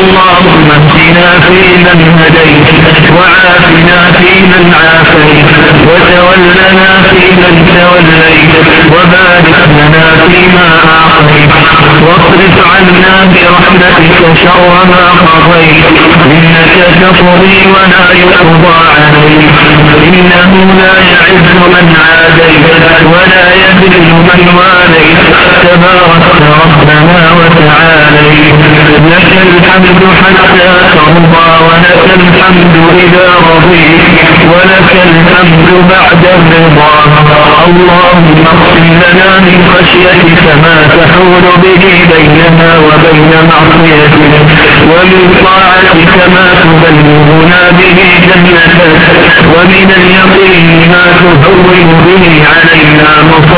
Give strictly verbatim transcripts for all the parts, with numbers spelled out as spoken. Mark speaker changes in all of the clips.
Speaker 1: اللهم اهدنا فيمن هديت وعافنا فيمن عافيت وتولنا فيمن توليت وبارك لنا فيما أعطيت واصرف عنا برحمتك شر ما قضيت إنك تقضي ولا يقضى عليك إنه لا يعز من عاديت ولا يذل من واليت تباركت ربنا وتعاليت لك الحمد حتى ترضى ولك الحمد إذا رضيت ولك الحمد بعد الرضا اللهم اغفر لنا من خشيتك ما تحول به بيننا وبين معصيتك ومن طاعتك ما تبلغنا به جنتك ومن اليقين ما تهون به علينا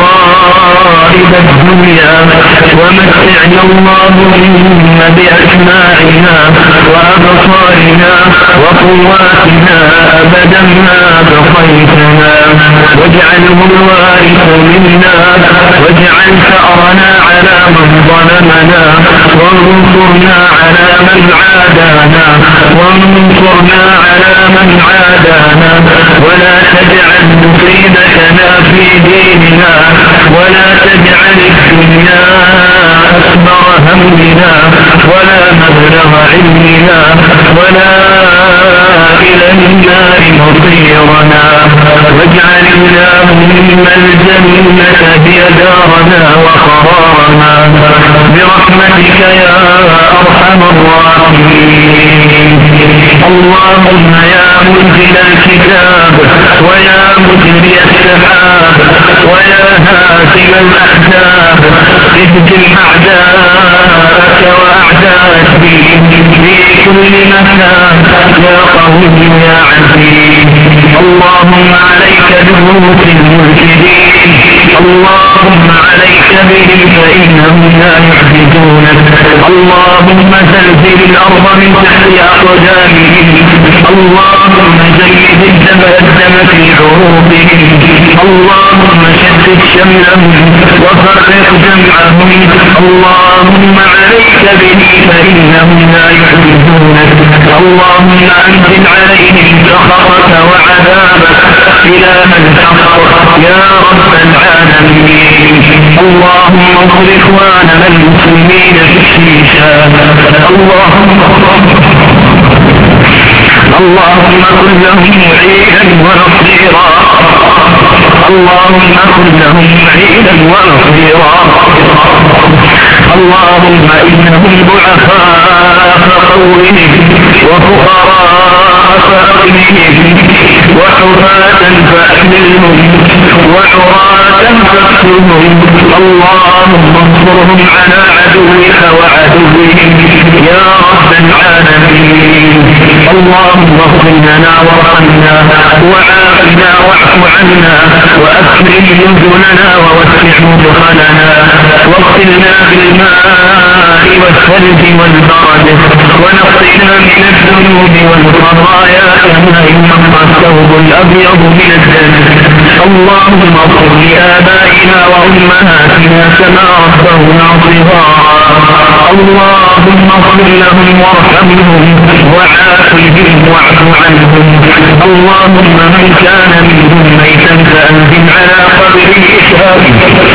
Speaker 1: مصائب الدنيا ومتعنا اللهم بأسماعنا وأبصارنا وقواتنا أبدا ما بقيتنا واجعله الوارث منا واجعل ثأرنا على من ظلمنا وانصرنا على من عادانا وانصرنا على من عادانا ولا تجعل مصيبتنا في ديننا ولا تجعل الدنيا أكبر همنا ولا مبلغ علمنا ولا إلى النار مصيرنا واجعل اللهم الجنة هي دارنا وقرارنا برحمتك يا أرحم الراحمين اللهم يا منزل الكتاب ويا مجري السحاب ويا هازم الأحزاب اهزم أعداءك وأعداء الدين في كل مكان يا قوي يا عزيز اللهم عليك بموت المرشدين اللهم عليك بهم فإنهم لا يعجزونك اللهم زلزل الأرض من تحت أقدامهم اللهم زيد الدم الدم في عروقهم اللهم شتت شملهم وفرق جمعهم اللهم عليك بهم فإنهم لا يعجزونك اللهم أنزل عليهم سخطك وعذابك إلى من حقق يا رب العالمين اللهم انصر إخواننا المسلمين في الشيشان اللهم اللهم كن لهم معينا ونصيرا اللهم كن لهم معينا ونصيرا اللهم إنهم ضعفاء فقوهم وفقراء فأغنهم وحفاة فأحملهم وعراة فاكسرهم اللهم انصرهم على عدوك وعدوهم يا رب العالمين اللهم اغفر لنا وارحمنا وعافنا واعف عنا وأكرم نزلنا ووسع مدخلنا واغسلنا بالماء والثلج والبرد ونقنا من الذنوب والخطايا كما ينقى الثوب الأبيض من الدنس اللهم اغفر لآبائنا وأمهاتنا كما ربونا صغارا اللهم اغفر لهم وارحمهم وعافهم واعف عنهم اللهم من كان منهم ميتا فأنزل على قبره شهاده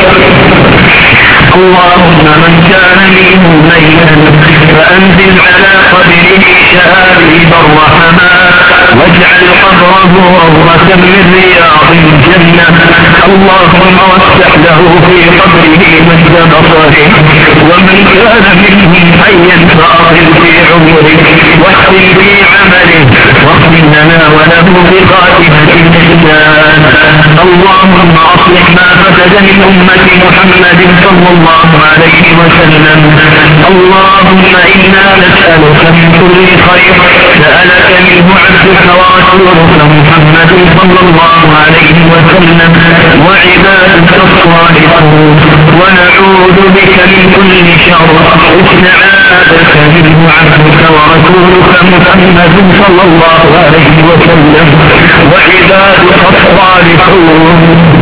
Speaker 1: اللهم من كان منهم ميتا فأنزل على قبره شهاده الرحمات واجعل قبره روضة من رياض الجنة اللهم وسع له في قبره مد بصره ومن كان منهم حيا فأطل في عمره واحسن في عمله واغفر لنا وله بخاتمة الإحسان اللهم أصلح ما فسد من أمة محمد صلى الله عليه وسلم اللهم إنا نسألك من كل خير سألك منه عبدك ورسولك محمد صلى الله عليه وسلم وعبادك الصالحون ونعوذ بك من كل شر استعاذك منه عبدك ورسولك محمد صلى الله عليه وسلم وعبادك الصالحون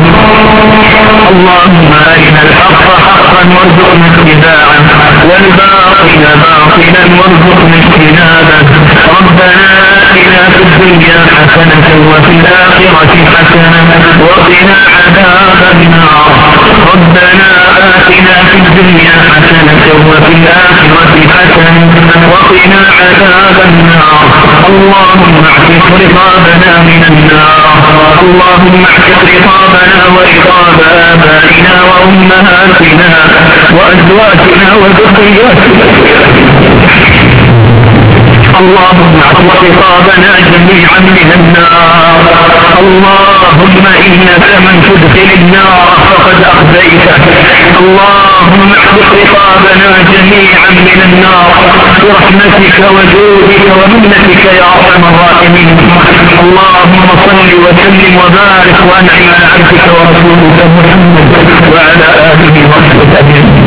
Speaker 1: اللهم أرنا الحق حقا وارزقنا اتباعه والباطل باطلا وارزقنا اجتنابه حسنة وفي الآخرة حسنة وقنا عذاب النار. ربنا آتنا في الدنيا حسنة وفي الآخرة حسنة وقنا عذاب النار. اللهم اعتق رقابنا من النار. اللهم اعتق رقابنا ورقاب آبائنا وأمهاتنا وأزواجنا وذرياتنا. اللهم اعتق رقابنا جميعا من النار. اللهم إنك من تدخل النار فقد أخزيته. اللهم اعتق رقابنا جميعا من النار برحمتك وجودك ومنتك يا أرحم الراحمين. اللهم صل وسلم وبارك وأنعم على عبدك ورسولك محمد وعلى آله وصحبه أجمعين.